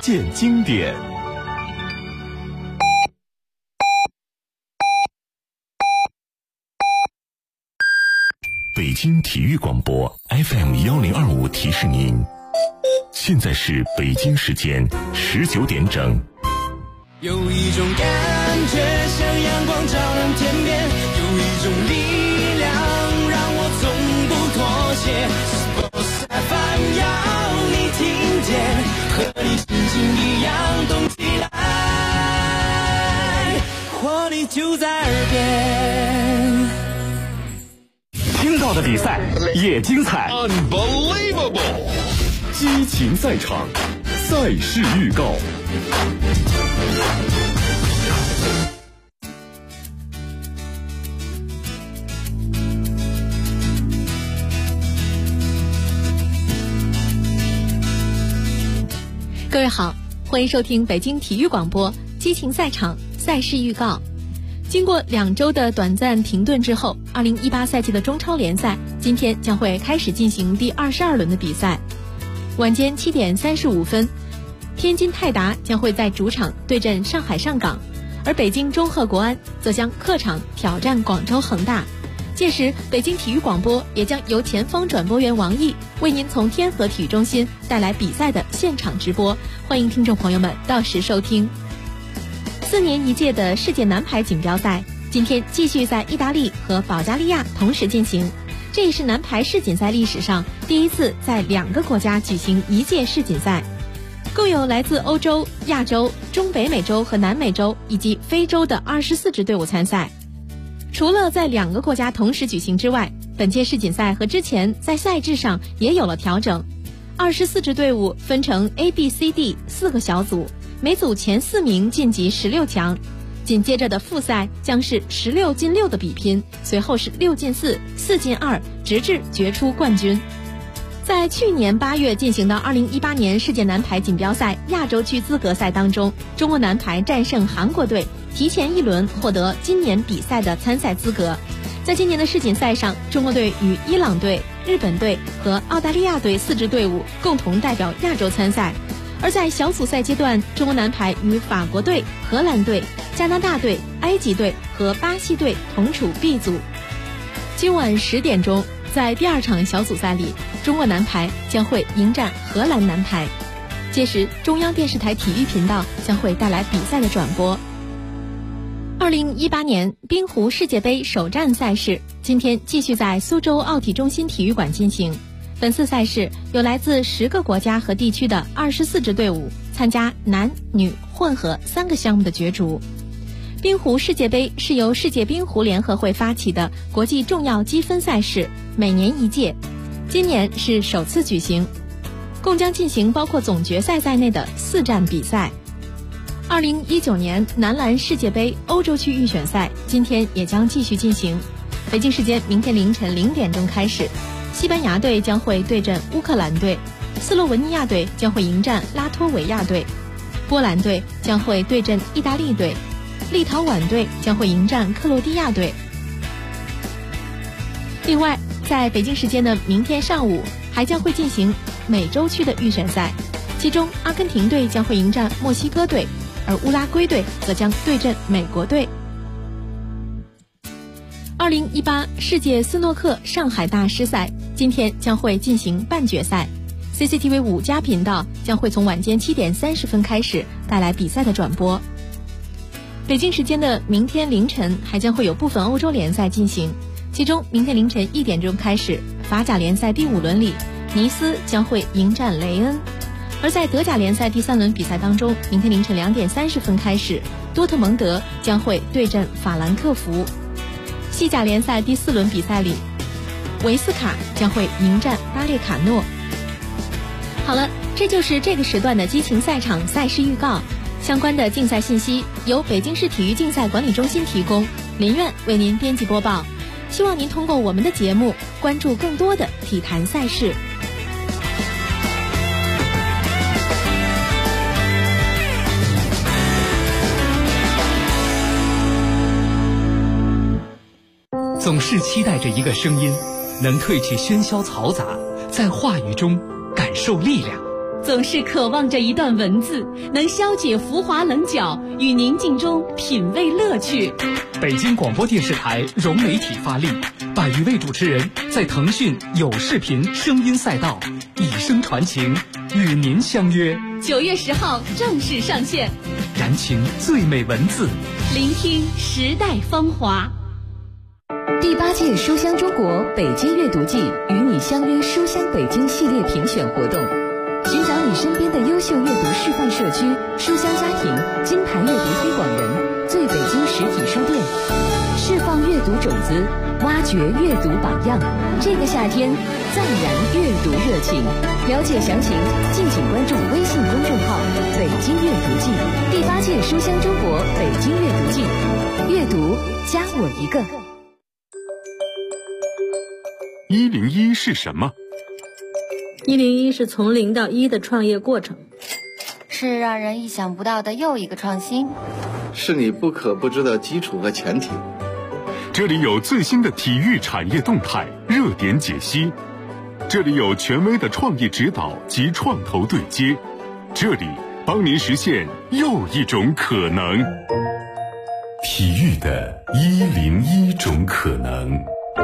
键经典。北京体育广播 FM1025 提示您，现在是北京时间19点整。 有一种感觉像阳光照亮天边，有一种力量让我从不妥协。Sports FM 要你听见，和你心情一样动起来，活力就在耳边。 听到的比赛也精彩 Unbelievable 激情赛场，赛事预告。 各位好，欢迎收听北京体育广播激情赛场赛事预告。经过2周的短暂停顿之后，2018赛季的中超联赛今天将会开始进行第22轮的比赛。晚间7点35分，天津泰达将会在主场对阵上海上港，而北京中赫国安则将客场挑战广州恒大。届时，北京体育广播也将由前方转播员王毅为您从天河体育中心带来比赛的现场直播，欢迎听众朋友们到时收听。4年一届的世界男排锦标赛今天继续在意大利和保加利亚同时进行，这也是男排世锦赛历史上第一次在2个国家举行一届世锦赛。共有来自欧洲、亚洲、中北美洲和南美洲以及非洲的24支队伍参赛。除了在2个国家同时举行之外，本届世锦赛和之前在赛制上也有了调整。24支队伍分成 A、B、C、D 4个小组，每组前4名晋级16强。紧接着的复赛将是16进6的比拼，随后是6进4、4进2，直至决出冠军。在去年8月进行的2018年世界男排锦标赛亚洲区资格赛当中，中国男排战胜韩国队，提前1轮获得今年比赛的参赛资格。在今年的世锦赛上，中国队与伊朗队、日本队和澳大利亚队4支队伍共同代表亚洲参赛。而在小组赛阶段，中国男排与法国队、荷兰队、加拿大队、埃及队和巴西队同处 B 组。今晚10点钟，在第2场小组赛里，中国男排将会迎战荷兰男排。届时，中央电视台体育频道将会带来比赛的转播。2018年冰壶世界杯首站赛事今天继续在苏州奥体中心体育馆进行。本次赛事有来自10个国家和地区的24支队伍参加男女混合3个项目的角逐。冰壶世界杯是由世界冰壶联合会发起的国际重要积分赛事，每年一届，今年是首次举行，共将进行包括总决赛在内的4站比赛。2019年男篮世界杯欧洲区预选赛今天也将继续进行，北京时间明天凌晨0点钟开始，西班牙队将会对阵乌克兰队，斯洛文尼亚队将会迎战拉脱维亚队，波兰队将会对阵意大利队，立陶宛队将会迎战克罗地亚队。另外，在北京时间的明天上午还将会进行美洲区的预选赛，其中阿根廷队将会迎战墨西哥队，而乌拉圭队则将对阵美国队。2018世界斯诺克上海大师赛今天将会进行半决赛， CCTV 5+频道将会从晚间7点30分开始带来比赛的转播。北京时间的明天凌晨还将会有部分欧洲联赛进行，其中明天凌晨1点钟开始，法甲联赛第5轮里，尼斯将会迎战雷恩。而在德甲联赛第3轮比赛当中，明天凌晨2点30分开始，多特蒙德将会对阵法兰克福。西甲联赛第4轮比赛里，维斯卡将会迎战巴列卡诺。好了，这就是这个时段的激情赛场赛事预告。相关的竞赛信息由北京市体育竞赛管理中心提供，林苑为您编辑播报。希望您通过我们的节目关注更多的体坛赛事。 总是期待着一个声音，能褪去喧嚣嘈杂，在话语中感受力量， 总是渴望着一段文字，能消解浮华棱角，与宁静中品味乐趣。 北京广播电视台融媒体发力，100余位主持人在腾讯有视频声音赛道以声传情，与您相约。 9月10号正式上线， 燃情最美文字， 聆听时代芳华。 第8届书香中国北京阅读季与你相约书香北京系列评选活动，寻找你身边的优秀阅读示范社区、书香家庭、金牌阅读推广人、最北京实体书店，释放阅读种子，挖掘阅读榜样。这个夏天，再燃阅读热情。了解详情，敬请关注微信公众号“北京阅读季”。第8届书香中国北京阅读季，阅读加我一个。 101是什么 ？101是从0到1的创业过程， 是让人意想不到的又一个创新， 是你不可不知的基础和前提。 这里有最新的体育产业动态、热点解析，这里有权威的创意指导及创投对接，这里帮您实现又一种可能。体育的101种可能。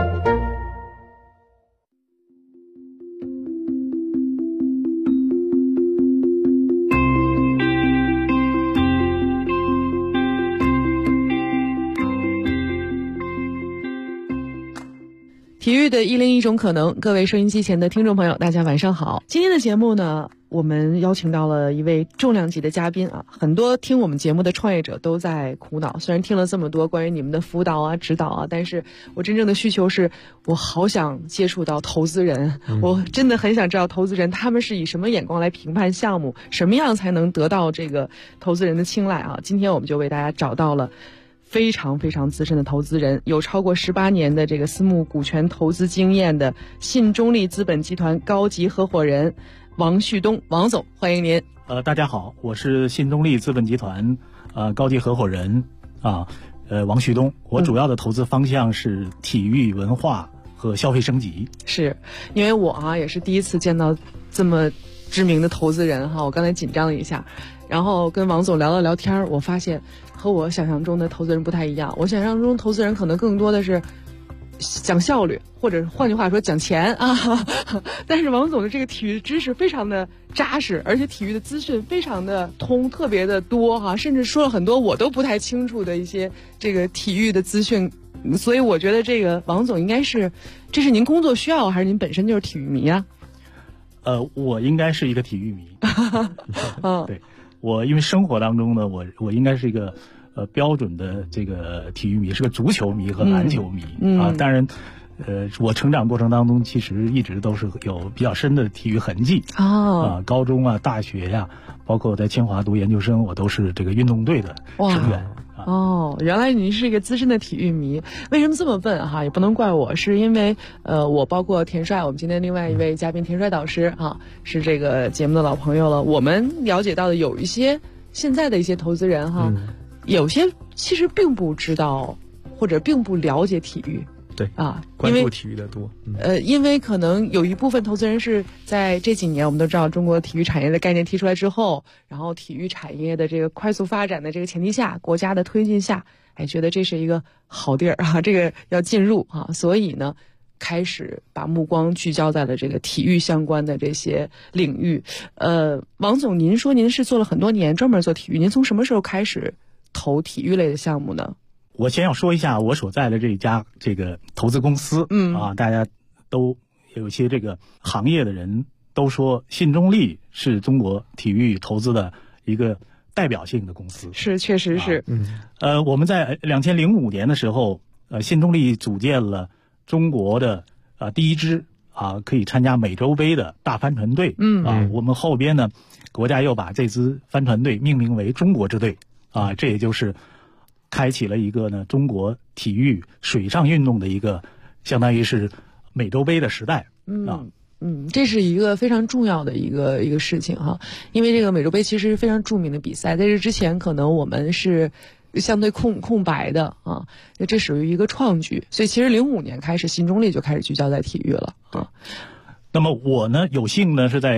体育的101种可能，各位收音机前的听众朋友，大家晚上好。今天的节目呢，我们邀请到了一位重量级的嘉宾啊。很多听我们节目的创业者都在苦恼，虽然听了这么多关于你们的辅导啊、指导啊，但是我真正的需求是，我好想接触到投资人，我真的很想知道投资人他们是以什么眼光来评判项目，什么样才能得到这个投资人的青睐啊。今天我们就为大家找到了非常非常资深的投资人，有超过18年的这个私募股权投资经验的信中利资本集团高级合伙人王旭东，王总，欢迎您。 大家好，我是信中利资本集团高级合伙人王旭东。我主要的投资方向是体育文化和消费升级。 是因为我也是第一次见到这么知名的投资人我刚才紧张了一下，然后跟王总聊了聊天，我发现和我想象中的投资人不太一样。我想象中投资人可能更多的是讲效率，或者换句话说讲钱但是王总的这个体育知识非常的扎实，而且体育的资讯非常的通，特别的多甚至说了很多我都不太清楚的一些这个体育的资讯。所以我觉得这个王总应该是，这是您工作需要还是您本身就是体育迷啊？ 我应该是一个体育迷对，我因为生活当中呢，我应该是一个标准的这个体育迷，是个足球迷和篮球迷当然我成长过程当中其实一直都是有比较深的体育痕迹高中大学包括我在清华读研究生，我都是这个运动队的成员。 原来您是一个资深的体育迷。为什么这么问也不能怪我，是因为我包括田帅，我们今天另外一位嘉宾田帅导师是这个节目的老朋友了。我们了解到的有一些现在的一些投资人有些其实并不知道或者并不了解体育。 对关注体育的多。 因为可能有一部分投资人是在这几年，我们都知道中国体育产业的概念提出来之后，然后体育产业的这个快速发展的这个前提下，国家的推进下，觉得这是一个好地儿这个要进入所以呢开始把目光聚焦在了这个体育相关的这些领域。王总，您说您是做了很多年专门做体育，您从什么时候开始投体育类的项目呢？ 我先要说一下我所在的这家这个投资公司大家都有一些这个行业的人都说信中利是中国体育投资的一个代表性的公司。 是，确实是。 我们在2005年的时候信中利组建了中国的第一支可以参加美洲杯的大帆船队。我们后边呢国家又把这支帆船队命名为中国之队这也就是开启了一个呢中国体育水上运动的一个相当于是美洲杯的时代这是一个非常重要的一个事情因为这个美洲杯其实是非常著名的比赛，在这之前可能我们是相对空白的这属于一个创举，所以其实05年开始信中利就开始聚焦在体育了那么我呢有幸呢是在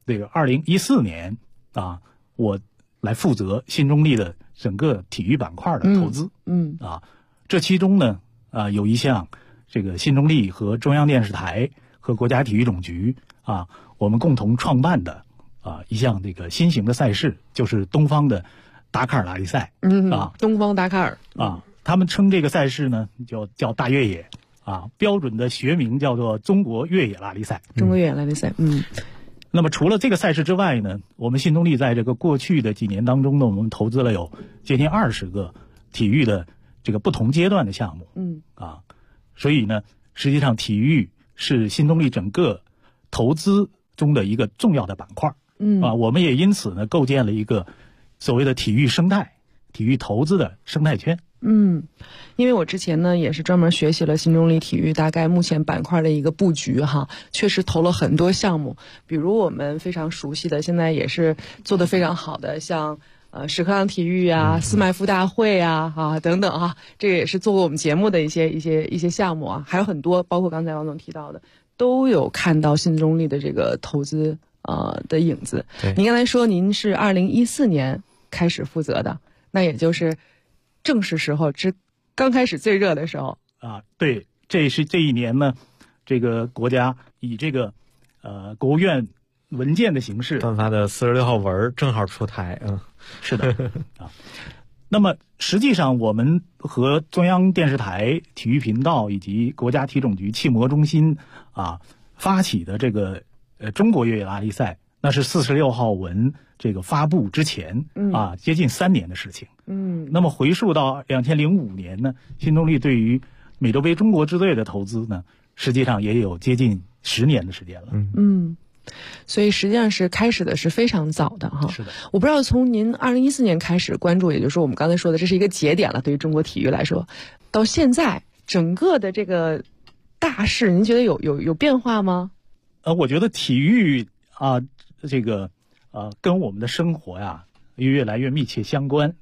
这个2014年啊，我来负责新中力的整个体育板块的投资。这其中呢有一项这个新中力和中央电视台和国家体育总局我们共同创办的一项这个新型的赛事，就是东方的达喀尔拉力赛。 东方达喀尔他们称这个赛事呢叫大越野标准的学名叫做中国越野拉力赛。 中国越野拉力赛。 那么除了这个赛事之外呢，我们新动力在这个过去的几年当中呢，我们投资了有接近20个体育的这个不同阶段的项目。所以呢，实际上体育是新动力整个投资中的一个重要的板块。我们也因此呢构建了一个所谓的体育生态、体育投资的生态圈。 因为我之前呢也是专门学习了新中力体育大概目前板块的一个布局确实投了很多项目，比如我们非常熟悉的，现在也是做得非常好的，像屎壳郎体育斯麦夫大会等等这个也是做过我们节目的一些项目还有很多，包括刚才王总提到的，都有看到新中力的这个投资的影子。您刚才说您是2014年开始负责的，那也就是正是时候刚开始最热的时候对，这一年呢，这个国家以这个国务院文件的形式颁发的46号文正好出台。 是的那么实际上我们和中央电视台体育频道以及国家体总局汽模中心发起的这个中国越野拉力赛，那是46号文这个发布之前接近3年的事情。那么回溯到2005年呢，新动力对于美洲杯中国支队的投资呢，实际上也有接近10年的时间了。 所以实际上是开始的是非常早的是的。 我不知道从您2014年开始关注，也就是说我们刚才说的这是一个节点了，对于中国体育来说，到现在整个的这个大势，您觉得有变化吗？ 我觉得体育这个跟我们的生活越来越密切相关。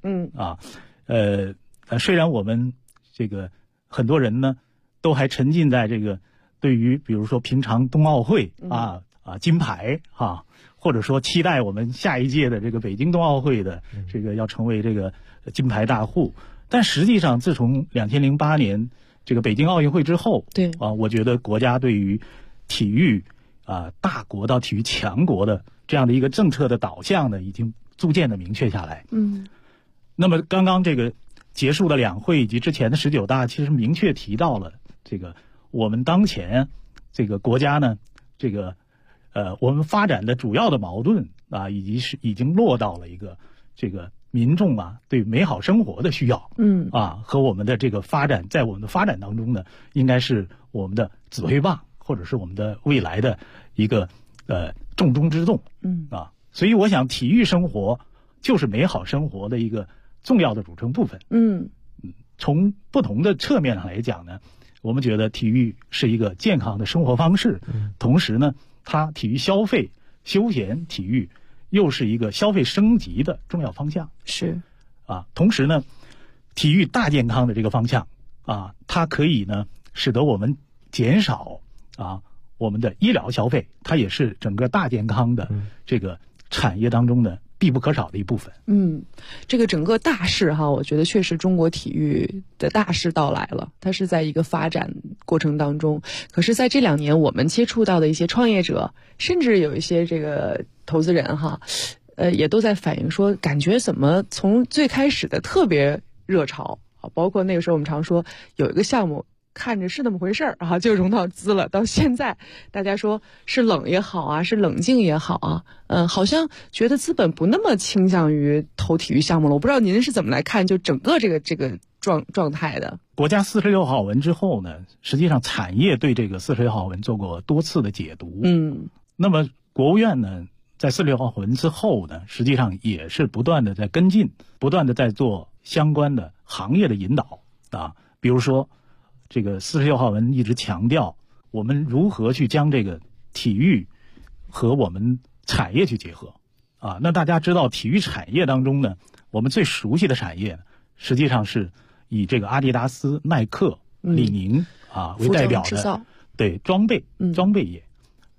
虽然我们这个很多人呢都还沉浸在这个对于比如说平常冬奥会金牌或者说期待我们下一届的这个北京冬奥会的这个要成为这个金牌大户，但实际上自从2008年这个北京奥运会之后，我觉得国家对于体育大国到体育强国的这样的一个政策的导向呢，已经逐渐的明确下来。那么刚刚这个结束的两会以及之前的19大，其实明确提到了这个我们当前这个国家呢，这个我们发展的主要的矛盾已经落到了一个这个民众对美好生活的需要。和我们的这个发展，在我们的发展当中呢，应该是我们的指挥棒，或者是我们的未来的一个重中之重。所以我想体育生活就是美好生活的一个重要的组成部分。从不同的侧面上来讲呢，我们觉得体育是一个健康的生活方式，同时呢，它体育消费、休闲体育又是一个消费升级的重要方向。 是同时呢，体育大健康的这个方向它可以呢使得我们减少我们的医疗消费，它也是整个大健康的这个产业当中的必不可少的一部分。 这个整个大势我觉得确实中国体育的大势到来了，它是在一个发展过程当中。可是在这2年我们接触到的一些创业者，甚至有一些这个投资人也都在反映说，感觉怎么从最开始的特别热潮包括那个时候我们常说有一个项目看着是那么回事儿就融到资了，到现在大家说是冷也好是冷静也好好像觉得资本不那么倾向于投体育项目了。我不知道您是怎么来看就整个这个状态的。 国家46号文之后呢，实际上产业对这个46号文做过多次的解读。那么国务院呢，在46号文之后呢，实际上也是不断的在跟进，不断的在做相关的行业的引导比如说这个46号文一直强调我们如何去将这个体育和我们产业去结合那大家知道体育产业当中呢，我们最熟悉的产业实际上是以这个阿迪达斯、耐克、李宁为代表的装备业。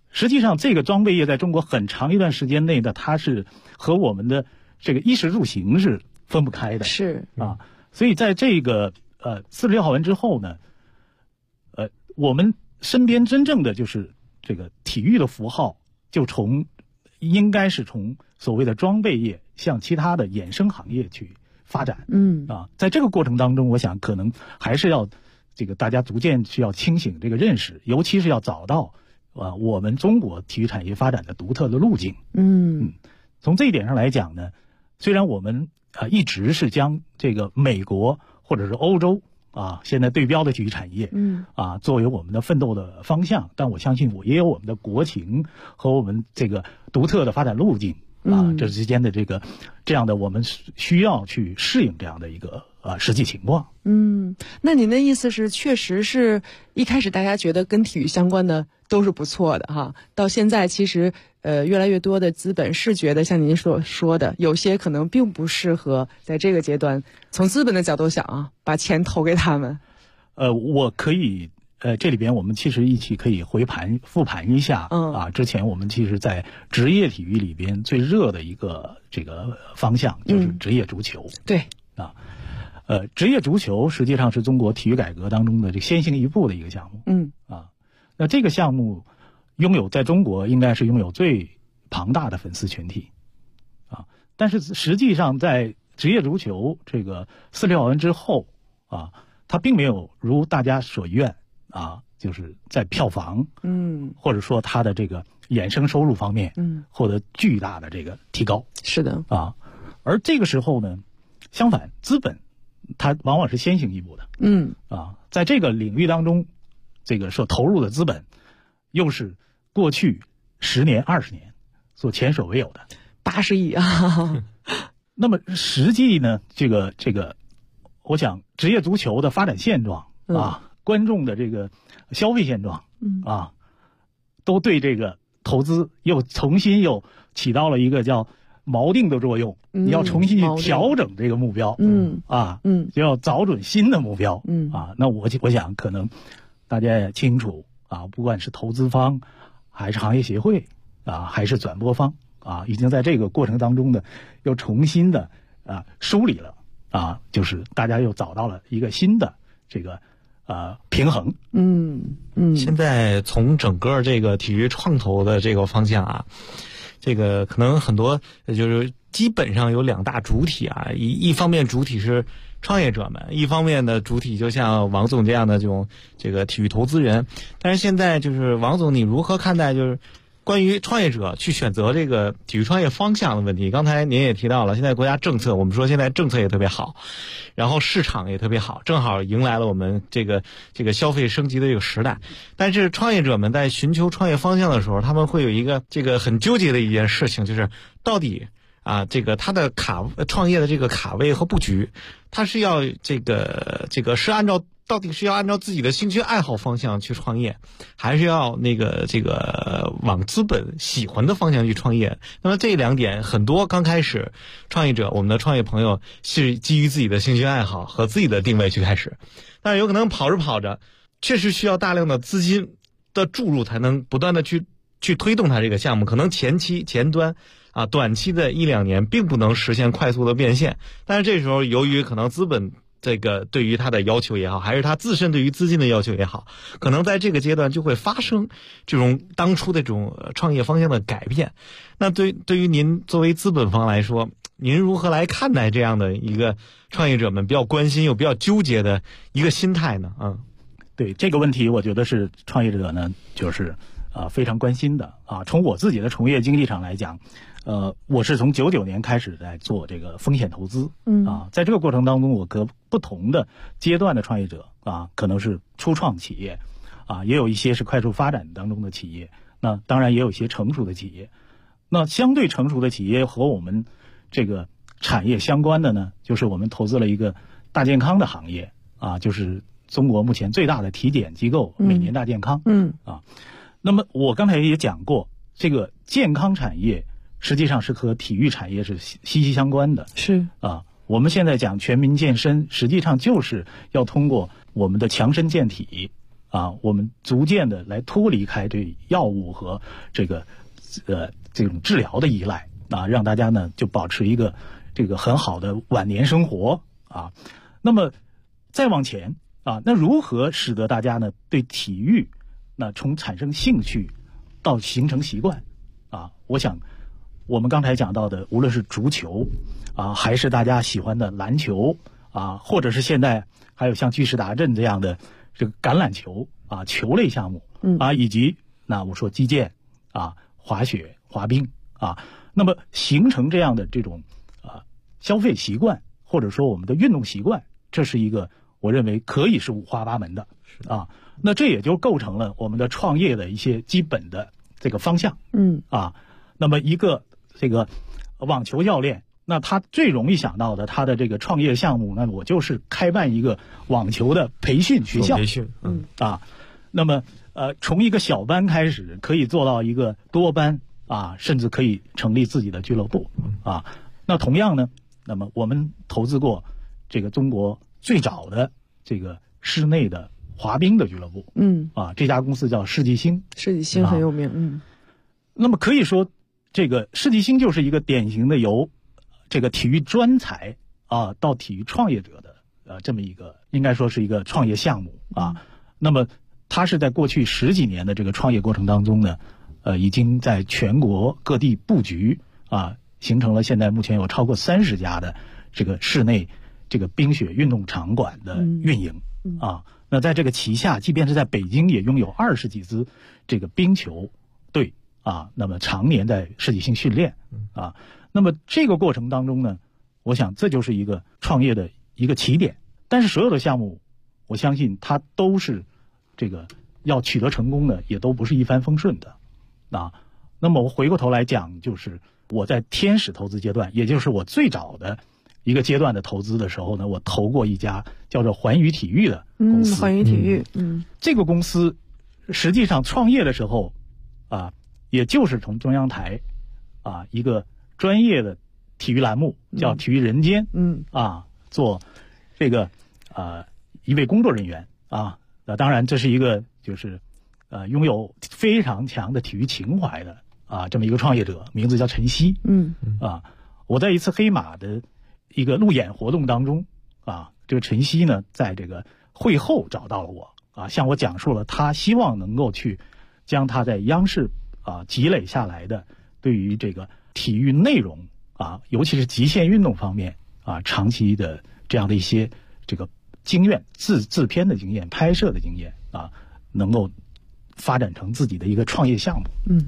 实际上这个装备业在中国很长一段时间内的，它是和我们的这个衣食住行是分不开的。 是啊，所以在这个46号文之后呢，我们身边真正的就是这个体育的符号，就应该是从所谓的装备业向其他的衍生行业去发展。在这个过程当中，我想可能还是要这个大家逐渐需要清醒这个认识，尤其是要找到我们中国体育产业发展的独特的路径。从这一点上来讲呢，虽然我们一直是将这个美国或者是欧洲现在对标的体育产业作为我们的奋斗的方向，但我相信也有我们的国情和我们这个独特的发展路径这之间的这样的我们需要去适应这样的一个实际情况。 那您的意思是，确实是一开始大家觉得跟体育相关的都是不错的哈，到现在其实越来越多的资本是觉得像您所说的，有些可能并不适合在这个阶段，从资本的角度想把钱投给他们。 我可以这里边我们其实一起可以复盘一下之前我们其实在职业体育里边最热的一个这个方向就是职业足球。 对职业足球实际上是中国体育改革当中的这先行一步的一个项目。那这个项目在中国应该是拥有最庞大的粉丝群体但是实际上在职业足球这个46号文之后它并没有如大家所愿就是在票房或者说它的这个衍生收入方面获得巨大的这个提高。 是的而这个时候呢，相反资本它往往是先行一步的。在这个领域当中，这个所投入的资本又是过去10年20年所前所未有的 80亿那么实际呢，这个我想职业足球的发展现状观众的这个消费现状都对这个投资又重新起到了一个叫锚定的作用。你要重新去调整这个目标就要找准新的目标那我想可能大家也清楚不管是投资方还是行业协会还是转播方已经在这个过程当中呢又重新的梳理了就是大家又找到了一个新的这个平衡。 现在从整个这个体育创投的这个方向这个可能很多就是基本上有2大主体一方面主体是创业者们，一方面的主体就像王总这样的这个体育投资人。但是现在就是王总，你如何看待就是关于创业者去选择这个体育创业方向的问题？刚才您也提到了，现在国家政策，我们说现在政策也特别好，然后市场也特别好，正好迎来了我们这个消费升级的这个时代。但是创业者们在寻求创业方向的时候，他们会有一个很纠结的一件事情，就是到底这个他的创业的这个卡位和布局，他是要这个是到底是要按照自己的兴趣爱好方向去创业，还是要往资本喜欢的方向去创业？那么这2点，很多刚开始创业者，我们的创业朋友是基于自己的兴趣爱好和自己的定位去开始，但是有可能跑着，确实需要大量的资金的注入，才能不断的去推动它这个项目。可能前端短期的1-2年并不能实现快速的变现，但是这时候由于可能资本这个对于他的要求也好，还是他自身对于资金的要求也好，可能在这个阶段就会发生这种当初的这种创业方向的改变。那对于您作为资本方来说，您如何来看待这样的一个创业者们比较关心又比较纠结的一个心态呢？ 对这个问题，我觉得是创业者呢就是非常关心的从我自己的从业经历上来讲，我是从99年开始在做这个风险投资在这个过程当中，我和不同的阶段的创业者可能是初创企业也有一些是快速发展当中的企业，那当然也有一些成熟的企业。那相对成熟的企业和我们这个产业相关的呢，就是我们投资了一个大健康的行业就是中国目前最大的体检机构每年大健康那么我刚才也讲过，这个健康产业实际上是和体育产业是息息相关的。 是我们现在讲全民健身，实际上就是要通过我们的强身健体啊，我们逐渐的来脱离开对药物和这种治疗的依赖啊，让大家呢就保持一个这个很好的晚年生活啊。那么再往前啊，那如何使得大家呢对体育那从产生兴趣到形成习惯啊？我想我们刚才讲到的，无论是足球啊，还是大家喜欢的篮球啊，或者是现在还有像巨石达阵这样的这个橄榄球啊球类项目啊，以及那我说击剑啊、滑雪、滑冰啊，那么形成这样的这种消费习惯，或者说我们的运动习惯，这是一个我认为可以是五花八门的啊。那这也就构成了我们的创业的一些基本的这个方向。那么一个这个网球教练，那他最容易想到的他的这个创业项目，那我就是开办一个网球的培训学校。那么从一个小班开始，可以做到一个多班啊，甚至可以成立自己的俱乐部啊。那同样呢，那么我们投资过这个中国最早的这个室内的滑冰的俱乐部。这家公司叫世纪星。 世纪星很有名。 那么可以说，这个世纪星就是一个典型的由这个体育专才啊到体育创业者的这么一个，应该说是一个创业项目啊。那么它是在过去10几年的这个创业过程当中呢，已经在全国各地布局啊，形成了现在目前有超过30家的这个室内这个冰雪运动场馆的运营啊。那在这个旗下，即便是在北京也拥有20几支这个冰球队啊，那么常年在世纪星训练啊。那么这个过程当中呢，我想这就是一个创业的一个起点。但是所有的项目，我相信它都是这个要取得成功的，也都不是一帆风顺的啊。那么我回过头来讲，就是我在天使投资阶段，也就是我最早的一个阶段的投资的时候呢，我投过一家叫做环宇体育的公司。 环宇体育， 这个公司实际上创业的时候啊，也就是从中央台啊一个专业的体育栏目叫《体育人间》做这个一位工作人员啊。那当然这是一个就是拥有非常强的体育情怀的这么一个创业者，名字叫陈曦。我在一次黑马的一个路演活动当中这个陈曦呢，在这个会后找到了我向我讲述了他希望能够去将他在央视积累下来的对于这个体育内容尤其是极限运动方面长期的这样的一些这个经验、制片的经验、拍摄的经验能够发展成自己的一个创业项目。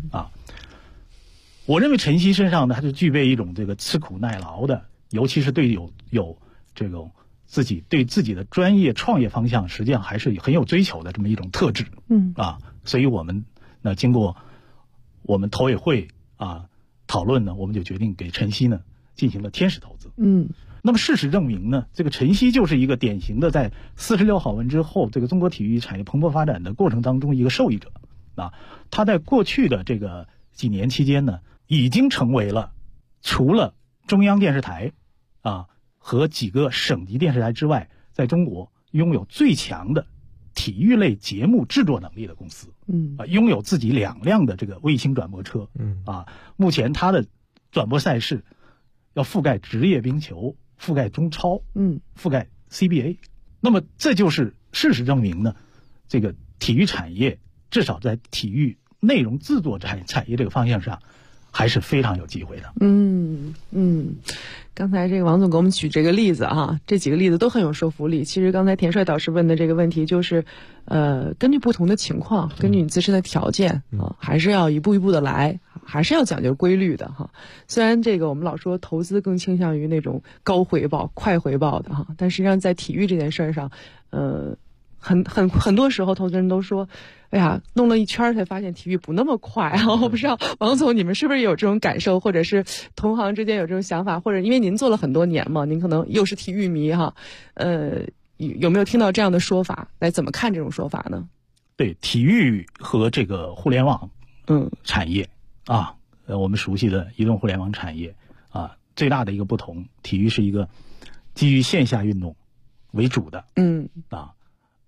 我认为陈曦身上呢，他就具备一种这个吃苦耐劳的，尤其是对有这种对自己的专业创业方向，实际上还是很有追求的这么一种特质。所以我们那经过我们投委会讨论呢，我们就决定给陈曦呢进行了天使投资。那么事实证明呢，这个陈曦就是一个典型的在46好文之后，这个中国体育产业蓬勃发展的过程当中一个受益者他在过去的这个几年期间呢，已经成为了除了中央电视台和几个省级电视台之外，在中国拥有最强的体育类节目制作能力的公司。拥有自己2辆的这个卫星转播车。目前它的转播赛事要覆盖职业冰球，覆盖中超，覆盖 CBA。那么这就是事实证明呢，这个体育产业至少在体育内容制作产业这个方向上还是非常有机会的。 刚才这个王总给我们举这个例子这几个例子都很有说服力。其实刚才田帅导师问的这个问题就是，根据不同的情况，根据你自身的条件还是要一步一步的来，还是要讲究规律的虽然这个我们老说投资更倾向于那种高回报、快回报的但实际上在体育这件事上，很多时候投资人都说，哎呀，弄了一圈才发现体育不那么快我不知道王总你们是不是有这种感受，或者是同行之间有这种想法，或者因为您做了很多年嘛，您可能又是体育迷有没有听到这样的说法？来怎么看这种说法呢？ 对，体育和这个互联网产业我们熟悉的移动互联网产业最大的一个不同，体育是一个基于线下运动为主的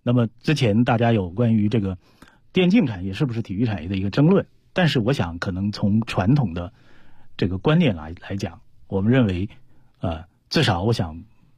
那么之前大家有关于这个电竞产业是不是体育产业的一个争论，但是我想可能从传统的这个观念来讲，我们认为至少我想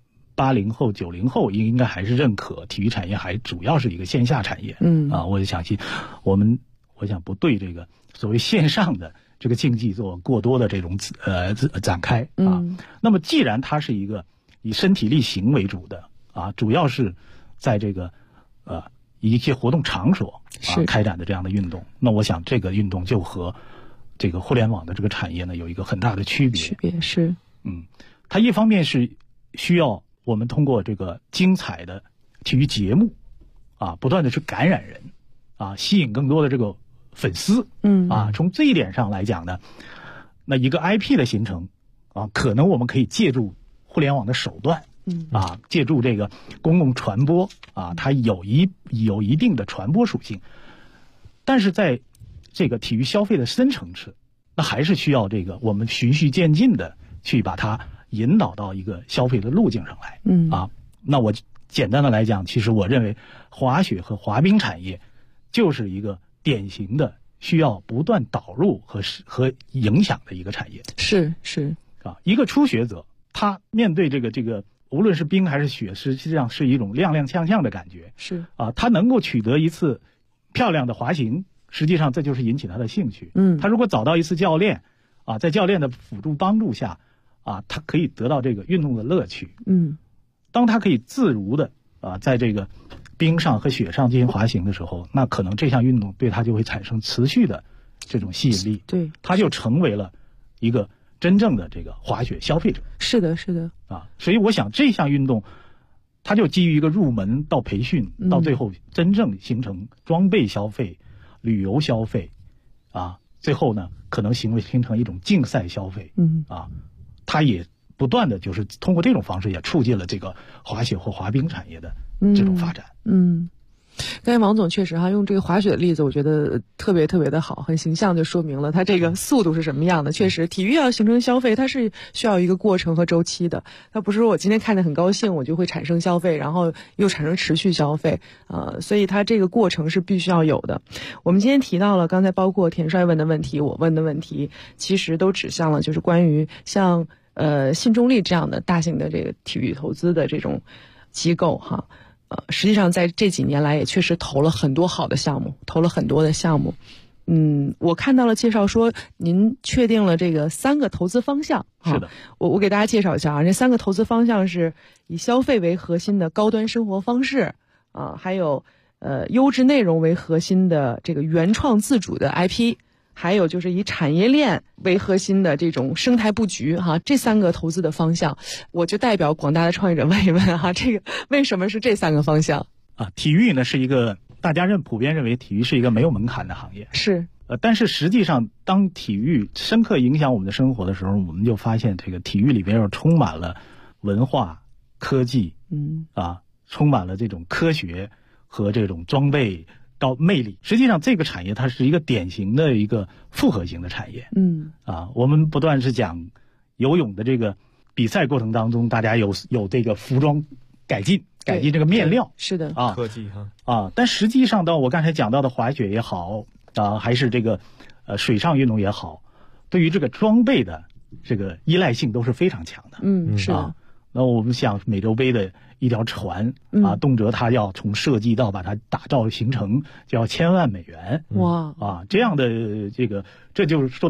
80后90后应该还是认可体育产业还主要是一个线下产业。我相信我想不对这个所谓线上的这个竞技做过多的这种展开啊。那么既然它是一个以身体力行为主的主要是在这个一些活动场所开展的这样的运动，那我想这个运动就和这个互联网的这个产业呢有一个很大的区别。 是， 它一方面是需要我们通过这个精彩的体育节目不断的去感染人吸引更多的这个粉丝。从这一点上来讲呢，那一个 IP 的形成可能我们可以借助互联网的手段。借助这个公共传播它有一定的传播属性，但是在这个体育消费的深层次，那还是需要这个我们循序渐进的去把它引导到一个消费的路径上来。那我简单的来讲，其实我认为滑雪和滑冰产业就是一个典型的需要不断导入和影响的一个产业。 是一个初学者，他面对这个无论是冰还是雪，实际上是一种踉踉跄跄的感觉。他能够取得一次漂亮的滑行，实际上这就是引起他的兴趣。他如果找到一次教练在教练的辅助帮助下他可以得到这个运动的乐趣。当他可以自如的在这个冰上和雪上进行滑行的时候，那可能这项运动对他就会产生持续的这种吸引力。 对， 他就成为了一个真正的这个滑雪消费者。 是的所以我想这项运动它就基于一个入门到培训到最后真正形成装备消费、旅游消费最后呢可能形成一种竞赛消费。它也不断的就是通过这种方式也促进了这个滑雪或滑冰产业的这种发展。 刚才王总确实用这个滑雪的例子，我觉得特别特别的好，很形象就说明了它这个速度是什么样的。确实，体育要形成消费，它是需要一个过程和周期的。它不是说我今天看着很高兴，我就会产生消费，然后又产生持续消费。所以它这个过程是必须要有的。我们今天提到了，刚才包括田帅问的问题，我问的问题，其实都指向了就是关于像信中力这样的大型的这个体育投资的这种机构实际上在这几年来也确实投了很多好的项目，投了很多的项目。我看到了介绍说您确定了这个3个投资方向。 是的， 我给大家介绍一下这3个投资方向是以消费为核心的高端生活方式还有优质内容为核心的这个原创自主的 IP，还有就是以产业链为核心的这种生态布局这3个投资的方向，我就代表广大的创业者问一问这个为什么是这3个方向体育呢是一个大家普遍认为体育是一个没有门槛的行业。 是但是实际上当体育深刻影响我们的生活的时候，我们就发现这个体育里边充满了文化、科技充满了这种科学和这种装备到魅力。实际上这个产业它是一个典型的一个复合型的产业。我们不断是讲游泳的这个比赛过程当中，大家有这个服装改进这个面料。 是的科技但实际上到我刚才讲到的滑雪也好还是这个水上运动也好，对于这个装备的这个依赖性都是非常强的。 是的那我们像美洲杯的一条船动辄它要从设计到把它打造形成就要1000万美元。 哇这样的这就是说